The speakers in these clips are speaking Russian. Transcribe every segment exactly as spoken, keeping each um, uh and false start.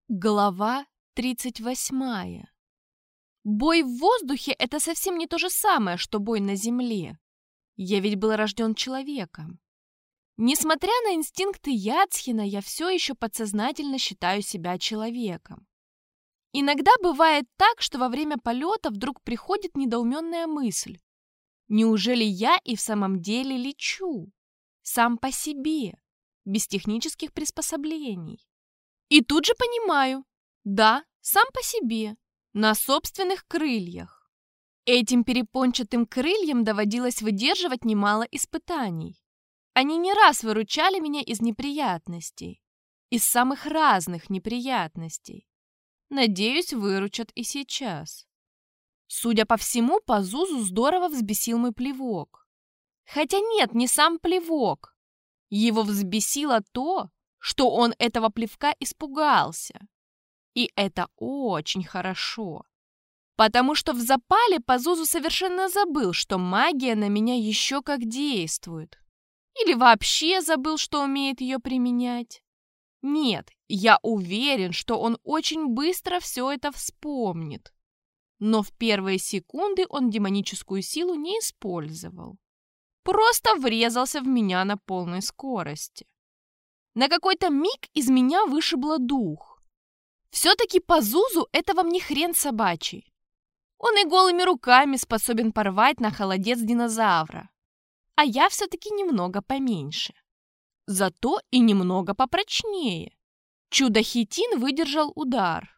Глава тридцать восьмая. Бой в воздухе — это совсем не то же самое, что бой на земле. Я ведь был рожден человеком. Несмотря на инстинкты Яцхина, я все еще подсознательно считаю себя человеком. Иногда бывает так, что во время полета вдруг приходит недоуменная мысль. Неужели я и в самом деле лечу? Сам по себе, без технических приспособлений. И тут же понимаю, да, сам по себе, на собственных крыльях. Этим перепончатым крыльям доводилось выдерживать немало испытаний. Они не раз выручали меня из неприятностей, из самых разных неприятностей. Надеюсь, выручат и сейчас. Судя по всему, Пазузу здорово взбесил мой плевок. Хотя нет, не сам плевок. Его взбесило то, что он этого плевка испугался. И это очень хорошо. Потому что в запале Пазузу совершенно забыл, что магия на меня еще как действует. Или вообще забыл, что умеет ее применять. Нет, я уверен, что он очень быстро все это вспомнит. Но в первые секунды он демоническую силу не использовал. Просто врезался в меня на полной скорости. На какой-то миг из меня вышибло дух. Все-таки Пазузу — это вам не хрен собачий. Он и голыми руками способен порвать на холодец динозавра. А я все-таки немного поменьше. Зато и немного попрочнее. Чудо-хитин выдержал удар.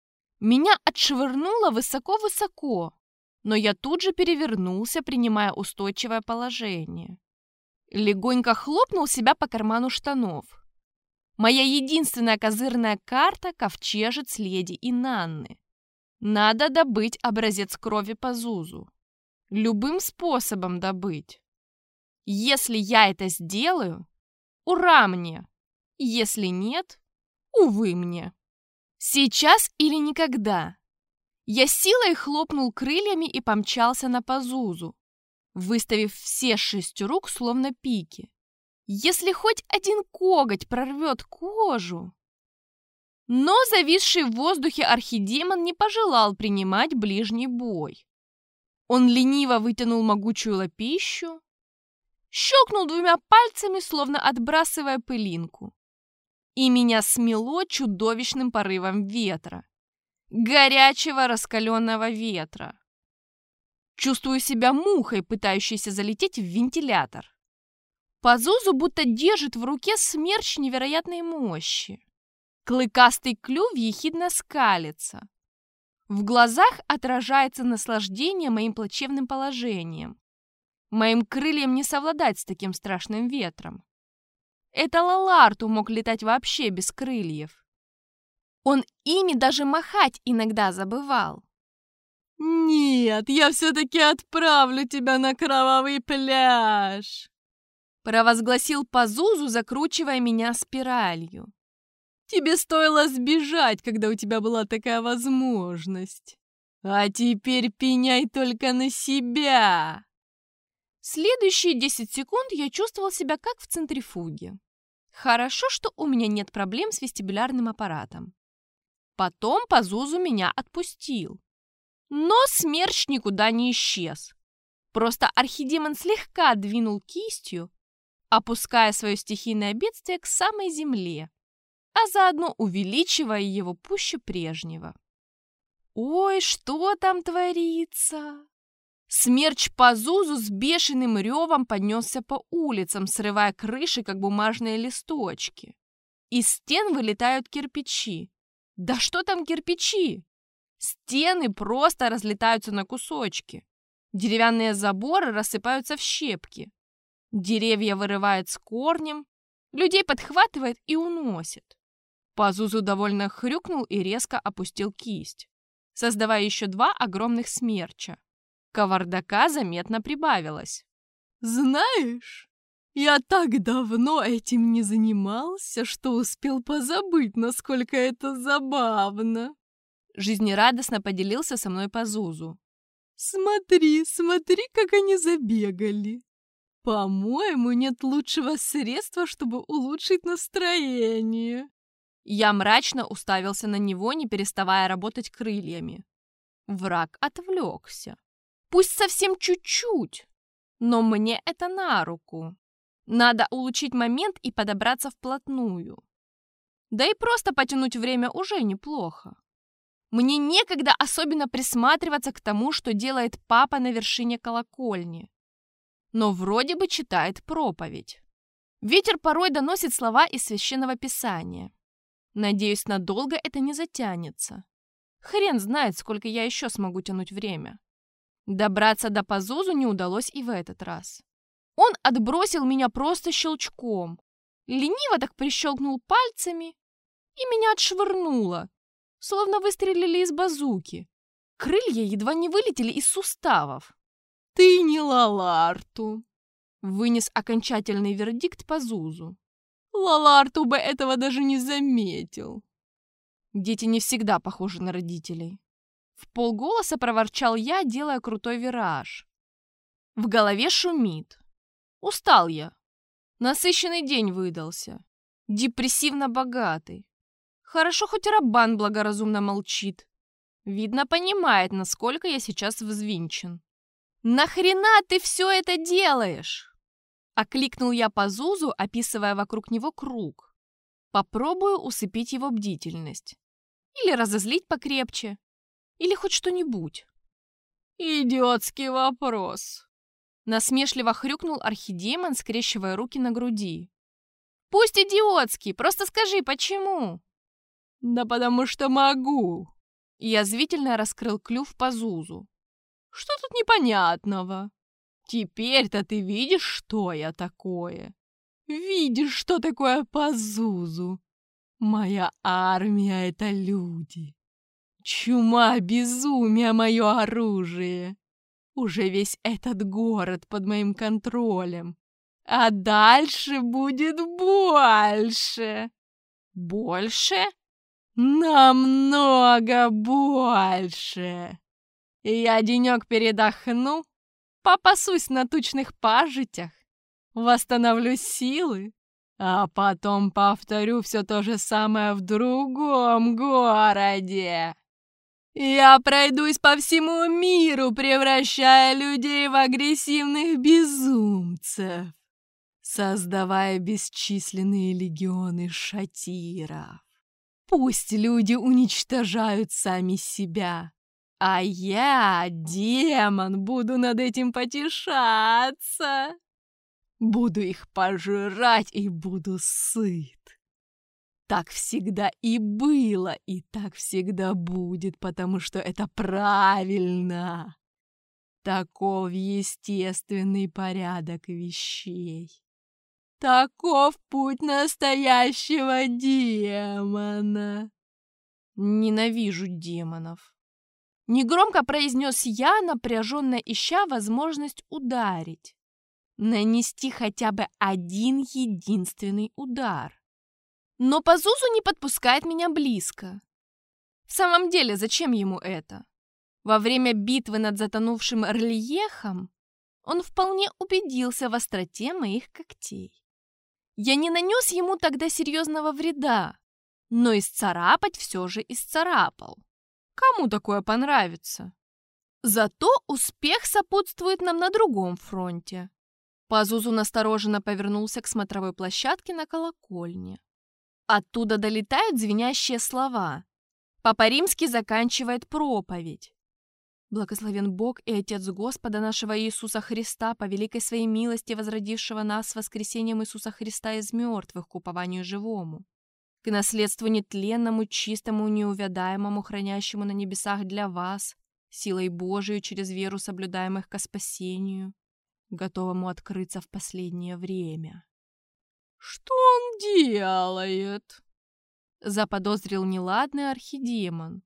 Меня отшвырнуло высоко-высоко, но я тут же перевернулся, принимая устойчивое положение. Легонько хлопнул себя по карману штанов. Моя единственная козырная карта — ковчежец леди Инанны. Надо добыть образец крови Пазузу. Любым способом добыть. Если я это сделаю, ура мне. Если нет, увы мне. Сейчас или никогда. Я силой хлопнул крыльями и помчался на Пазузу, выставив все шесть рук словно пики. Если хоть один коготь прорвет кожу... Но зависший в воздухе архидемон не пожелал принимать ближний бой. Он лениво вытянул могучую лапищу, щелкнул двумя пальцами, словно отбрасывая пылинку. И меня смело чудовищным порывом ветра. Горячего раскаленного ветра. Чувствую себя мухой, пытающейся залететь в вентилятор. Пазузу будто держит в руке смерч невероятной мощи. Клыкастый клюв ехидно скалится. В глазах отражается наслаждение моим плачевным положением. Моим крыльям не совладать с таким страшным ветром. Это Лаларту мог летать вообще без крыльев. Он ими даже махать иногда забывал. «Нет, я все-таки отправлю тебя на кровавый пляж!» Провозгласил Пазузу, закручивая меня спиралью. «Тебе стоило сбежать, когда у тебя была такая возможность. А теперь пеняй только на себя!» Следующие десять секунд я чувствовал себя как в центрифуге. Хорошо, что у меня нет проблем с вестибулярным аппаратом. Потом Пазузу меня отпустил. Но смерч никуда не исчез. Просто архидемон слегка двинул кистью, опуская свое стихийное бедствие к самой земле, а заодно увеличивая его пуще прежнего. Ой, что там творится? Смерч Пазузу с бешеным ревом поднесся по улицам, срывая крыши, как бумажные листочки. Из стен вылетают кирпичи. Да что там кирпичи? Стены просто разлетаются на кусочки. Деревянные заборы рассыпаются в щепки. Деревья вырывает с корнем, людей подхватывает и уносит. Пазузу довольно хрюкнул и резко опустил кисть, создавая еще два огромных смерча. Кавардака заметно прибавилось. «Знаешь, я так давно этим не занимался, что успел позабыть, насколько это забавно!» Жизнерадостно поделился со мной Пазузу. «Смотри, смотри, как они забегали! По-моему, нет лучшего средства, чтобы улучшить настроение!» Я мрачно уставился на него, не переставая работать крыльями. Враг отвлекся. Пусть совсем чуть-чуть, но мне это на руку. Надо улучшить момент и подобраться вплотную. Да и просто потянуть время уже неплохо. Мне некогда особенно присматриваться к тому, что делает папа на вершине колокольни. Но вроде бы читает проповедь. Ветер порой доносит слова из Священного Писания. Надеюсь, надолго это не затянется. Хрен знает, сколько я еще смогу тянуть время. Добраться до Пазузу не удалось и в этот раз. Он отбросил меня просто щелчком. Лениво так прищелкнул пальцами, и меня отшвырнуло, словно выстрелили из базуки. Крылья едва не вылетели из суставов. «Ты не Лаларту!» — вынес окончательный вердикт Пазузу. «Лаларту бы этого даже не заметил!» Дети не всегда похожи на родителей. Вполголоса проворчал я, делая крутой вираж. В голове шумит. Устал я. Насыщенный день выдался. Депрессивно богатый. Хорошо, хоть Раббан благоразумно молчит. Видно, понимает, насколько я сейчас взвинчен. «Нахрена ты все это делаешь?» Окликнул я Пазузу, описывая вокруг него круг. Попробую усыпить его бдительность. Или разозлить покрепче. Или хоть что-нибудь. «Идиотский вопрос!» Насмешливо хрюкнул архидемон, скрещивая руки на груди. «Пусть идиотский, просто скажи, почему?» «Да потому что могу!» Язвительно раскрыл клюв Пазузу. «Что тут непонятного? Теперь-то ты видишь, что я такое? Видишь, что такое Пазузу? Моя армия — это люди. Чума, безумие — мое оружие. Уже весь этот город под моим контролем. А дальше будет больше. Больше? Намного больше. И я денек передохну, попасусь на тучных пажитях, восстановлю силы, а потом повторю все то же самое в другом городе. Я пройдусь по всему миру, превращая людей в агрессивных безумцев, создавая бесчисленные легионы шатиров. Пусть люди уничтожают сами себя, а я, демон, буду над этим потешаться. Буду их пожирать и буду сыт. Так всегда и было, и так всегда будет, потому что это правильно. Таков естественный порядок вещей. Таков путь настоящего демона. Ненавижу демонов. Негромко произнес я, напряженно ища возможность ударить. Нанести хотя бы один единственный удар. Но Пазузу не подпускает меня близко. В самом деле, зачем ему это? Во время битвы над затонувшим Орлиехом он вполне убедился в остроте моих когтей. Я не нанес ему тогда серьезного вреда, но исцарапать все же исцарапал. Кому такое понравится? Зато успех сопутствует нам на другом фронте. Пазузу настороженно повернулся к смотровой площадке на колокольне. Оттуда долетают звенящие слова. Папа Римский заканчивает проповедь. Благословен Бог и Отец Господа нашего Иисуса Христа, по великой своей милости, возродившего нас с воскресением Иисуса Христа из мертвых к упованию живому, к наследству нетленному, чистому, неувядаемому, хранящему на небесах для вас, силой Божией через веру соблюдаемых ко спасению, готовому открыться в последнее время. «Что он делает?» — заподозрил неладный архидемон.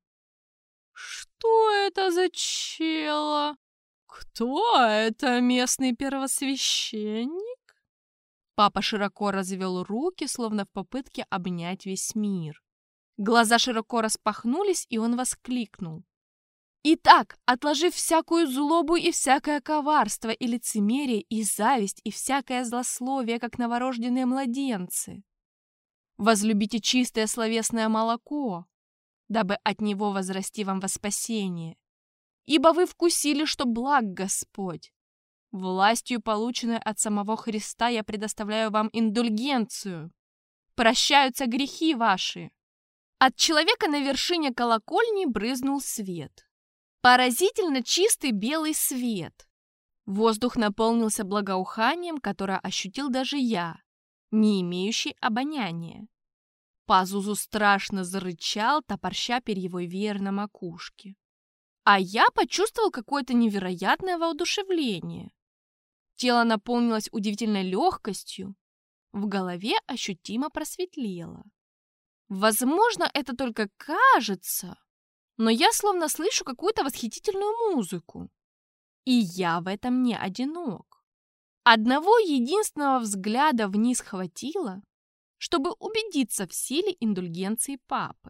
«Что это за чело? Кто это, местный первосвященник?» Папа широко развел руки, словно в попытке обнять весь мир. Глаза широко распахнулись, и он воскликнул. «Итак, отложив всякую злобу и всякое коварство, и лицемерие, и зависть, и всякое злословие, как новорожденные младенцы, Возлюбите чистое словесное молоко, дабы от него возрасти вам во спасение. Ибо вы вкусили, что благ Господь. Властью, полученной от самого Христа, я предоставляю вам индульгенцию. Прощаются грехи ваши». От человека на вершине колокольни брызнул свет. Поразительно чистый белый свет. Воздух наполнился благоуханием, которое ощутил даже я, не имеющий обоняния. Пазузу страшно зарычал, топорща перьевой веер на макушке. А я почувствовал какое-то невероятное воодушевление. Тело наполнилось удивительной легкостью, в голове ощутимо просветлело. Возможно, это только кажется, но я словно слышу какую-то восхитительную музыку. И я в этом не одинок. Одного единственного взгляда вниз хватило, чтобы убедиться в силе индульгенции папы.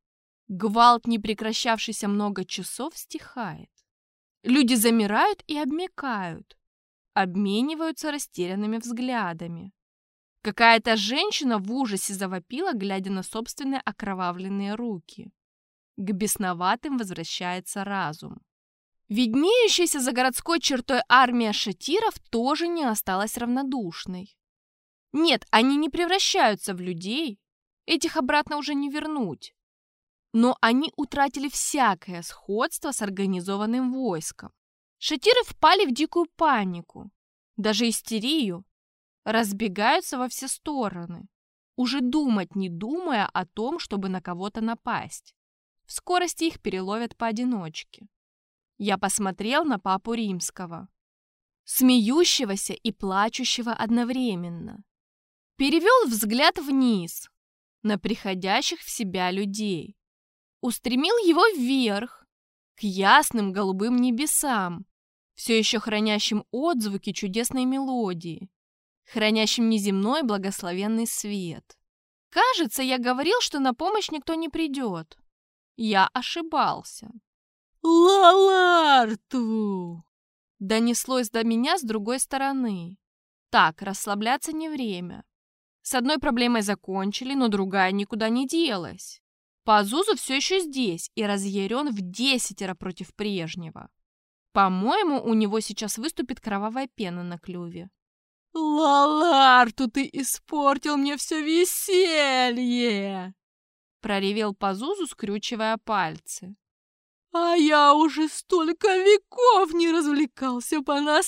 Гвалт, не прекращавшийся много часов, стихает. Люди замирают и обмякают, обмениваются растерянными взглядами. Какая-то женщина в ужасе завопила, глядя на собственные окровавленные руки. К бесноватым возвращается разум. Виднеющаяся за городской чертой армия шатиров тоже не осталась равнодушной. Нет, они не превращаются в людей, этих обратно уже не вернуть. Но они утратили всякое сходство с организованным войском. Шатиры впали в дикую панику, даже истерию, разбегаются во все стороны, уже думать не думая о том, чтобы на кого-то напасть. В скорости их переловят поодиночке. Я посмотрел на папу римского, смеющегося и плачущего одновременно. Перевел взгляд вниз, на приходящих в себя людей. Устремил его вверх, к ясным голубым небесам, все еще хранящим отзвуки чудесной мелодии, хранящим неземной благословенный свет. Кажется, я говорил, что на помощь никто не придет. Я ошибался. «Лаларту!» донеслось до меня с другой стороны. Так, расслабляться не время. С одной проблемой закончили, но другая никуда не делась. Пазузу все еще здесь и разъярен в десятеро против прежнего. По-моему, у него сейчас выступит кровавая пена на клюве. «Лаларту, ты испортил мне все веселье!» проревел Пазузу, скрючивая пальцы. «А я уже столько веков не развлекался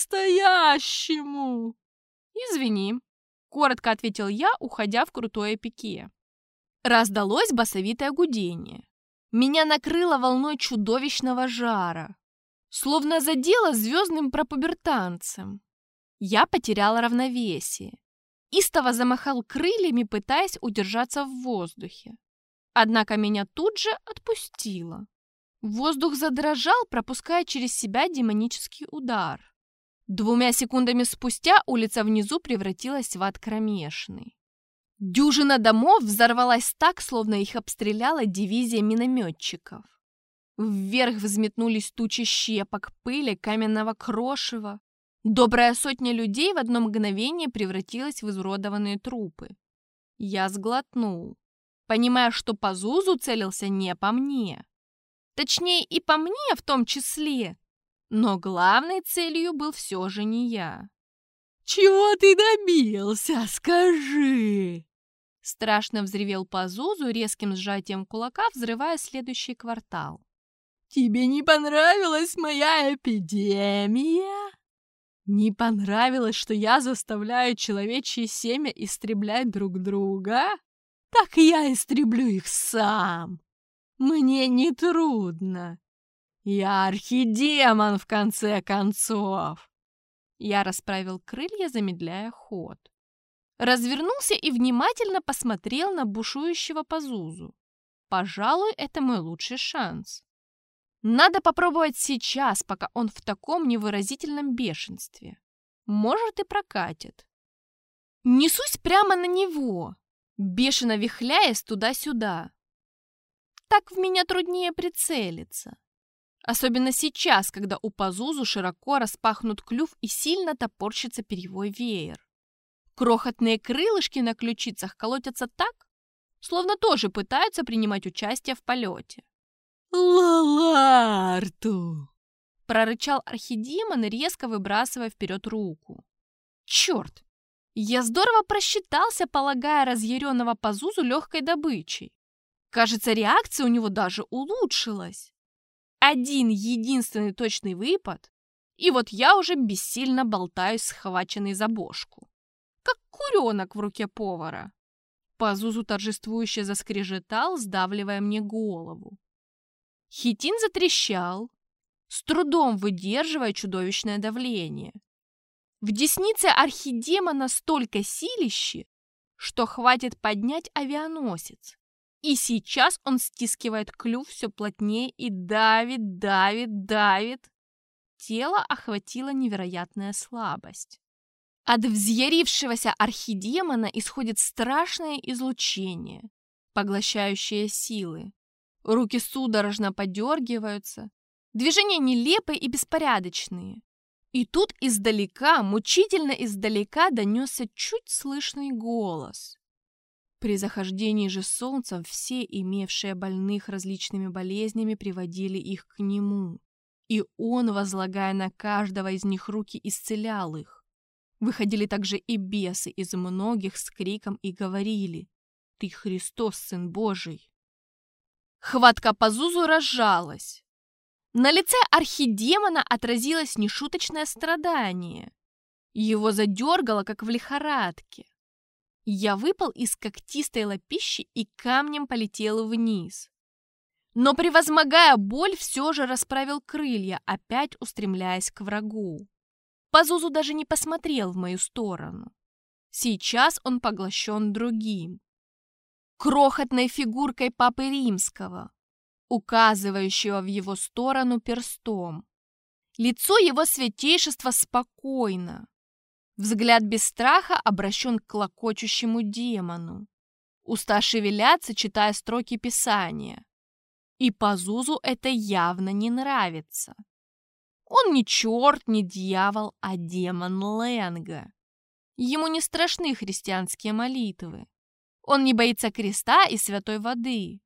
по-настоящему!» «Извини», — коротко ответил я, уходя в крутое пике. Раздалось басовитое гудение. Меня накрыло волной чудовищного жара, словно задело звездным пропубертанцем. Я потеряла равновесие. Истово замахал крыльями, пытаясь удержаться в воздухе. Однако меня тут же отпустило. Воздух задрожал, пропуская через себя демонический удар. Двумя секундами спустя улица внизу превратилась в ад кромешный. Дюжина домов взорвалась так, словно их обстреляла дивизия минометчиков. Вверх взметнулись тучи щепок, пыли, каменного крошева. Добрая сотня людей в одно мгновение превратилась в изуродованные трупы. Я сглотнул, понимая, что Пазузу целился не по мне. Точнее, и по мне в том числе. Но главной целью был все же не я. «Чего ты добился, скажи?» Страшно взревел Пазузу, резким сжатием кулака взрывая следующий квартал. «Тебе не понравилась моя эпидемия? Не понравилось, что я заставляю человечье семя истреблять друг друга? Так я истреблю их сам. Мне не трудно. Я архидемон, в конце концов». Я расправил крылья, замедляя ход. Развернулся и внимательно посмотрел на бушующего Пазузу. Пожалуй, это мой лучший шанс. Надо попробовать сейчас, пока он в таком невыразительном бешенстве. Может, и прокатит. Несусь прямо на него, бешено вихляясь туда-сюда. Так в меня труднее прицелиться. Особенно сейчас, когда у Пазузу широко распахнут клюв и сильно топорщится перьевой веер. Крохотные крылышки на ключицах колотятся так, словно тоже пытаются принимать участие в полете. «Лаларту!» — прорычал архидемон, резко выбрасывая вперед руку. «Черт! Я здорово просчитался, полагая разъяренного Пазузу легкой добычей. Кажется, реакция у него даже улучшилась. Один единственный точный выпад, и вот я уже бессильно болтаюсь, схваченный за бошку. Как куренок в руке повара. Пазузу торжествующе заскрежетал, сдавливая мне голову. Хитин затрещал, с трудом выдерживая чудовищное давление. В деснице архидемона столько силищи, что хватит поднять авианосец. И сейчас он стискивает клюв все плотнее и давит, давит, давит. Тело охватила невероятная слабость. От взъярившегося архидемона исходит страшное излучение, поглощающее силы. Руки судорожно подергиваются, движения нелепые и беспорядочные. И тут издалека, мучительно издалека, донесся чуть слышный голос. При захождении же солнца все, имевшие больных различными болезнями, приводили их к нему, и он, возлагая на каждого из них руки, исцелял их. Выходили также и бесы из многих с криком и говорили: «Ты Христос, Сын Божий!» Хватка Пазузу разжалась. На лице архидемона отразилось нешуточное страдание. Его задергало, как в лихорадке. Я выпал из когтистой лапищи и камнем полетел вниз. Но, превозмогая боль, все же расправил крылья, опять устремляясь к врагу. Пазузу даже не посмотрел в мою сторону. Сейчас он поглощен другим. Крохотной фигуркой Папы Римского, указывающего в его сторону перстом. Лицо его святейшества спокойно. Взгляд без страха обращен к клокочущему демону. Уста шевелятся, читая строки Писания. И Пазузу это явно не нравится. Он не черт, не дьявол, а демон Ленга. Ему не страшны христианские молитвы. Он не боится креста и святой воды.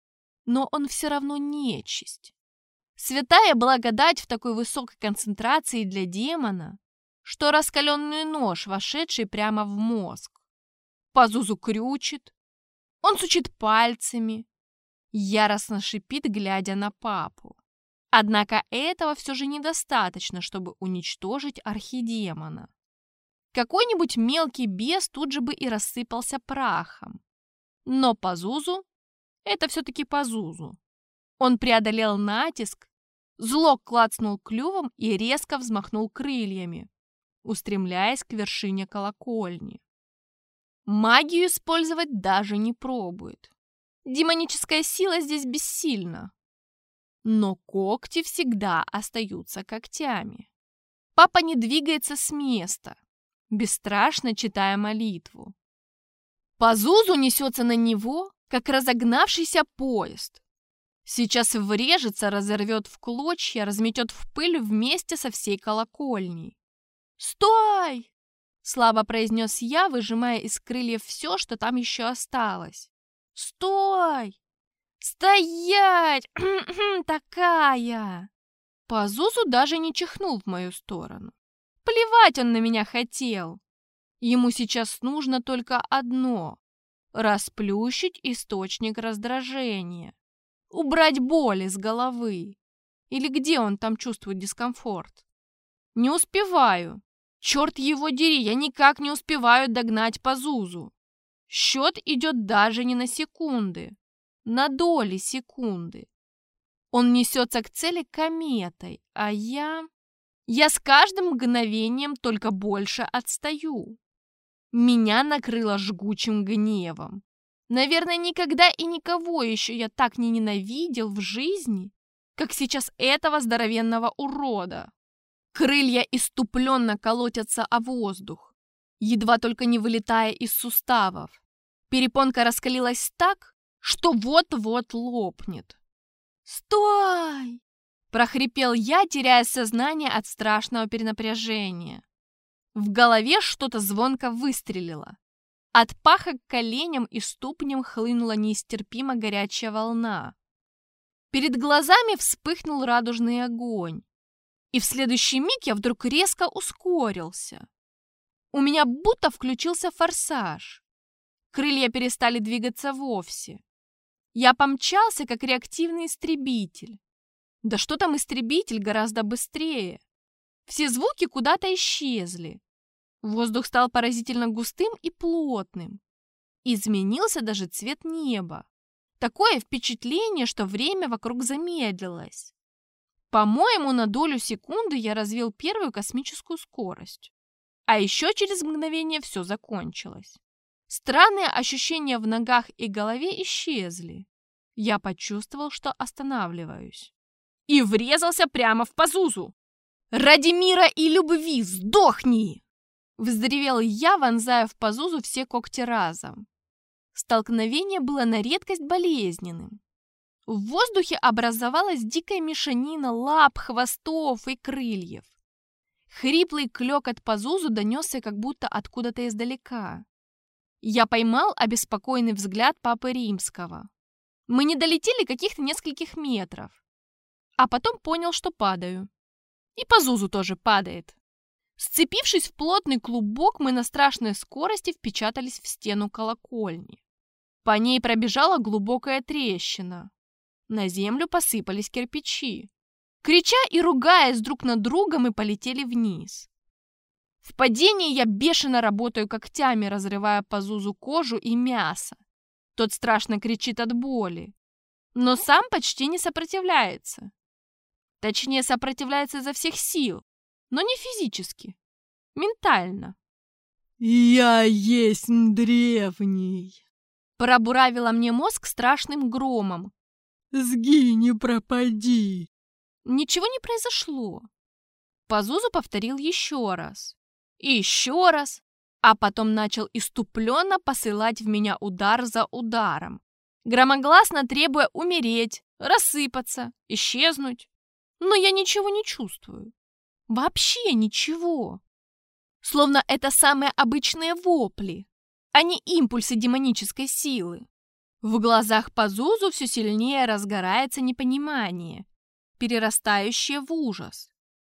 Но он все равно нечисть. Святая благодать в такой высокой концентрации для демона, что раскаленный нож, вошедший прямо в мозг. Пазузу крючит, он сучит пальцами, яростно шипит, глядя на папу. Однако этого все же недостаточно, чтобы уничтожить архидемона. Какой-нибудь мелкий бес тут же бы и рассыпался прахом. Но Пазузу — это все-таки Пазузу. Он преодолел натиск, зло клацнул клювом и резко взмахнул крыльями, устремляясь к вершине колокольни. Магию использовать даже не пробует. Демоническая сила здесь бессильна. Но когти всегда остаются когтями. Папа не двигается с места, бесстрашно читая молитву. Пазузу несется на него, как разогнавшийся поезд. Сейчас врежется, разорвет в клочья, разметет в пыль вместе со всей колокольней. «Стой!» — слабо произнес я, выжимая из крыльев все, что там еще осталось. «Стой! Стоять! Такая!» Пазузу даже не чихнул в мою сторону. Плевать он на меня хотел. Ему сейчас нужно только одно — расплющить источник раздражения, убрать боль из головы. Или где он там чувствует дискомфорт? Не успеваю. Черт его дери, я никак не успеваю догнать Пазузу. Счет идет даже не на секунды, на доли секунды. Он несется к цели кометой, а я... Я с каждым мгновением только больше отстаю. Меня накрыло жгучим гневом. Наверное, никогда и никого еще я так не ненавидел в жизни, как сейчас этого здоровенного урода. Крылья иступленно колотятся о воздух, едва только не вылетая из суставов. Перепонка раскалилась так, что вот-вот лопнет. «Стой!» — прохрипел я, теряя сознание от страшного перенапряжения. В голове что-то звонко выстрелило. От паха к коленям и ступням хлынула неистерпимо горячая волна. Перед глазами вспыхнул радужный огонь, и в следующий миг я вдруг резко ускорился. У меня будто включился форсаж. Крылья перестали двигаться вовсе. Я помчался, как реактивный истребитель. Да что там истребитель, гораздо быстрее. Все звуки куда-то исчезли. Воздух стал поразительно густым и плотным. Изменился даже цвет неба. Такое впечатление, что время вокруг замедлилось. По-моему, на долю секунды я развил первую космическую скорость. А еще через мгновение все закончилось. Странные ощущения в ногах и голове исчезли. Я почувствовал, что останавливаюсь. И врезался прямо в Пазузу. «Ради мира и любви сдохни!» Взревел я, вонзая в Пазузу все когти разом. Столкновение было на редкость болезненным. В воздухе образовалась дикая мешанина лап, хвостов и крыльев. Хриплый клёкот Пазузу донесся как будто откуда-то издалека. Я поймал обеспокоенный взгляд Папы Римского. Мы не долетели каких-то нескольких метров. А потом понял, что падаю. И Пазузу тоже падает. Сцепившись в плотный клубок, мы на страшной скорости впечатались в стену колокольни. По ней пробежала глубокая трещина. На землю посыпались кирпичи. Крича и ругаясь друг над другом, мы полетели вниз. В падении я бешено работаю когтями, разрывая Пазузу кожу и мясо. Тот страшно кричит от боли, но сам почти не сопротивляется. Точнее, сопротивляется изо всех сил, но не физически, ментально. «Я есть древний!» Пробуравила мне мозг страшным громом. «Сгинь и пропади!» Ничего не произошло. Пазузу повторил еще раз. И еще раз. А потом начал иступленно посылать в меня удар за ударом, громогласно требуя умереть, рассыпаться, исчезнуть. Но я ничего не чувствую. Вообще ничего. Словно это самые обычные вопли, а не импульсы демонической силы. В глазах Пазузу все сильнее разгорается непонимание, перерастающее в ужас.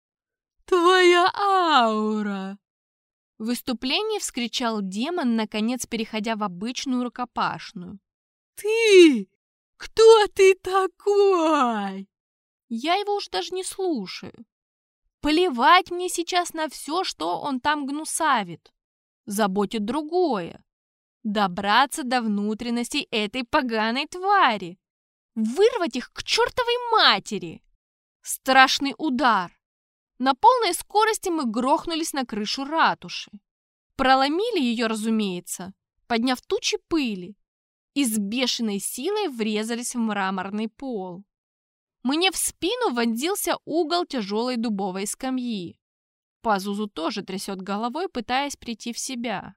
«Твоя аура!» В выступлении вскричал демон, наконец переходя в обычную рукопашную. «Ты? Кто ты такой?» Я его уж даже не слушаю. Плевать мне сейчас на все, что он там гнусавит. Заботит другое. Добраться до внутренностей этой поганой твари. Вырвать их к чертовой матери. Страшный удар. На полной скорости мы грохнулись на крышу ратуши. Проломили ее, разумеется, подняв тучи пыли, и с бешеной силой врезались в мраморный пол. Мне в спину вонзился угол тяжелой дубовой скамьи. Пазузу тоже трясет головой, пытаясь прийти в себя.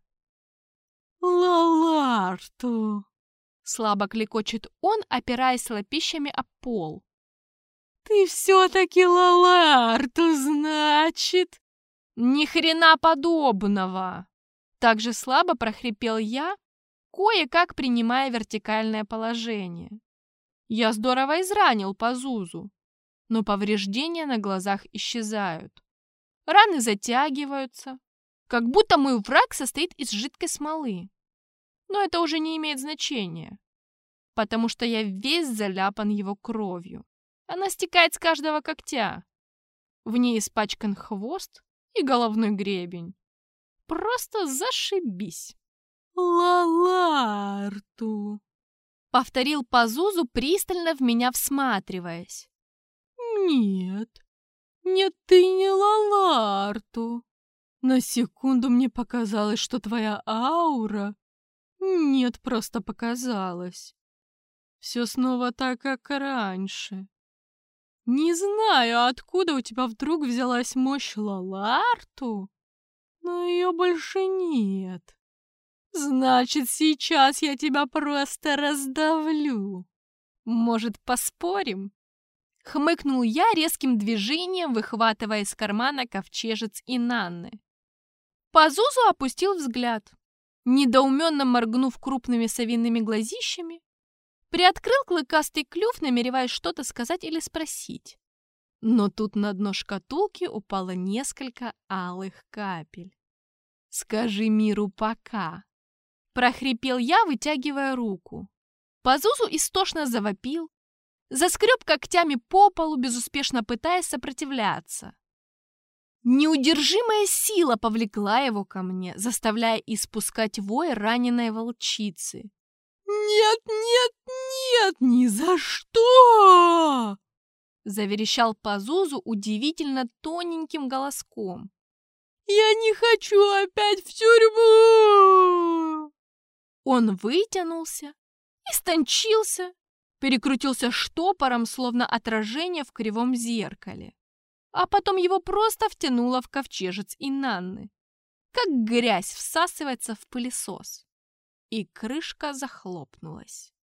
«Лаларту!» — слабо клекочет он, опираясь лапищами об пол. «Ты все-таки Лаларту, значит?» «Ни хрена подобного!» Так же слабо прохрипел я, кое-как принимая вертикальное положение. Я здорово изранил Пазузу, но повреждения на глазах исчезают. Раны затягиваются, как будто мой враг состоит из жидкой смолы. Но это уже не имеет значения, потому что я весь заляпан его кровью. Она стекает с каждого когтя. В ней испачкан хвост и головной гребень. Просто зашибись. «Лаларту!» — повторил Пазузу, пристально в меня всматриваясь. «Нет, нет, ты не Лаларту. На секунду мне показалось, что твоя аура... Нет, просто показалось. Все снова так, как раньше. Не знаю, откуда у тебя вдруг взялась мощь Лаларту, но ее больше нет. Значит, сейчас я тебя просто раздавлю. Может, поспорим?» Хмыкнул я резким движением, выхватывая из кармана ковчежец Инанны. Пазузу опустил взгляд. недоуменно моргнув крупными совиными глазищами, приоткрыл клыкастый клюв, намереваясь что-то сказать или спросить. Но тут на дно шкатулки упало несколько алых капель. «Скажи миру пока!» — прохрипел я, вытягивая руку. Пазузу истошно завопил, заскреб когтями по полу, безуспешно пытаясь сопротивляться. Неудержимая сила повлекла его ко мне, заставляя испускать вой раненой волчицы. «Нет, нет, нет, ни за что!» — заверещал Пазузу удивительно тоненьким голоском. «Я не хочу опять в тюрьму!» Он вытянулся, истончился, перекрутился штопором, словно отражение в кривом зеркале. А потом его просто втянуло в ковчежец Инанны, как грязь всасывается в пылесос. И крышка захлопнулась.